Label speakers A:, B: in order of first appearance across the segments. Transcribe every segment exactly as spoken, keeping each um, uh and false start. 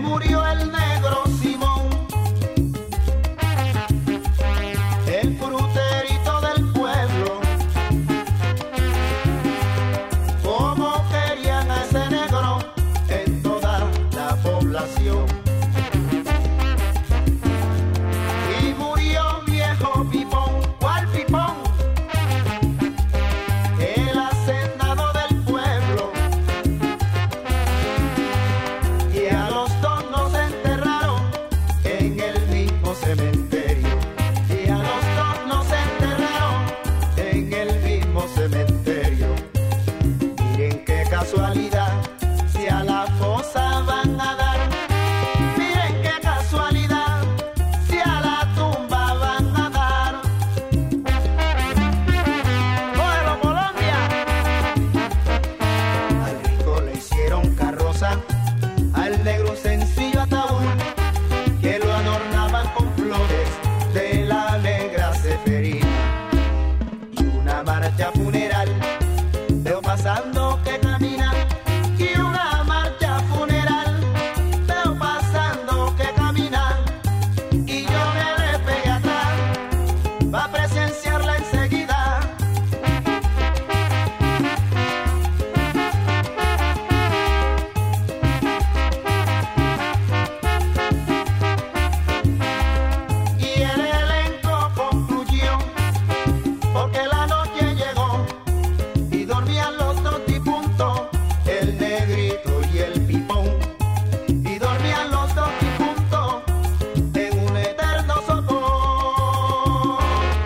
A: murió el negro Simón, el fruterito del pueblo. Como querían a ese negro en toda la población. Y murió viejo Pipón. ¿Cuál Pipón? El hacendado del pueblo. Y a los dos nos enterraron en el mismo cementerio. Y a los dos nos enterraron en el mismo cementerio. Miren qué casualidad, si a la fosa van a dar. Miren qué casualidad, si a la tumba van a dar. ¡Cógelo, Colombia! Al rico le hicieron carroza, al negro un sencillo ataúd, que lo adornaban con flores de la negra ceferina. Y una marcha funeral veo pasando que camina, y una marcha funeral veo pasando que camina, y yo me le pegué atrás pa' presenciarla enseguida. Y el elenco concluyó, porque la noche llegó y dormían los dos difuntos, el negrito y el Pipón. Y dormían los dos difuntos en un eterno sopor.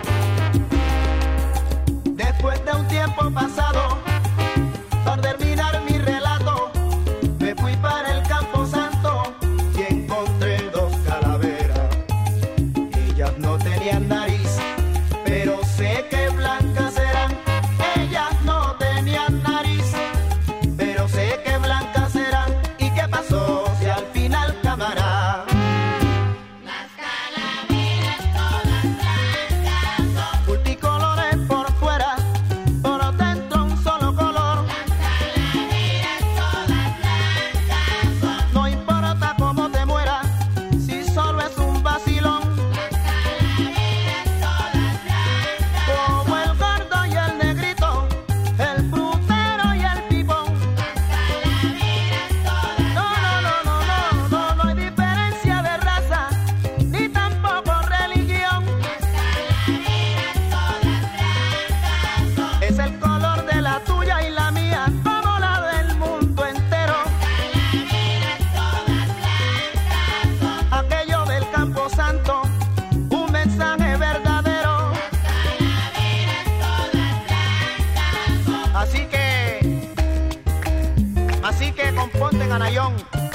A: Después de un tiempo pasado, para terminar mi relato, me fui para el Campo Santo y encontré dos calaveras. Ellas no tenían nariz, pero sé que blancas eran. Ellas no tenían nariz, pero sé que blancas eran. ¿Y qué pasó si al final, cámara?
B: Las calaveras todas blancas son.
A: Multicolores por fuera, por dentro un solo color.
B: Las calaveras todas blancas son.
A: No importa cómo te mueras, si solo es un vacilón.
B: Las calaveras todas blancas.
A: Como el gordo y el negrito, el frutero y el Pipón.
B: Calaveras todas.
A: No, no, no, no, no, no, no hay diferencia de raza, ni tampoco religión.
B: Calaveras todas blancas son.
A: Es el color de la tuya y la mía, como la del mundo entero.
B: Calaveras todas blancas son.
A: Aquello del Campo Santo, un mensaje verdadero.
B: Calaveras todas blancas son.
A: Así que, así que componte, Ganayón.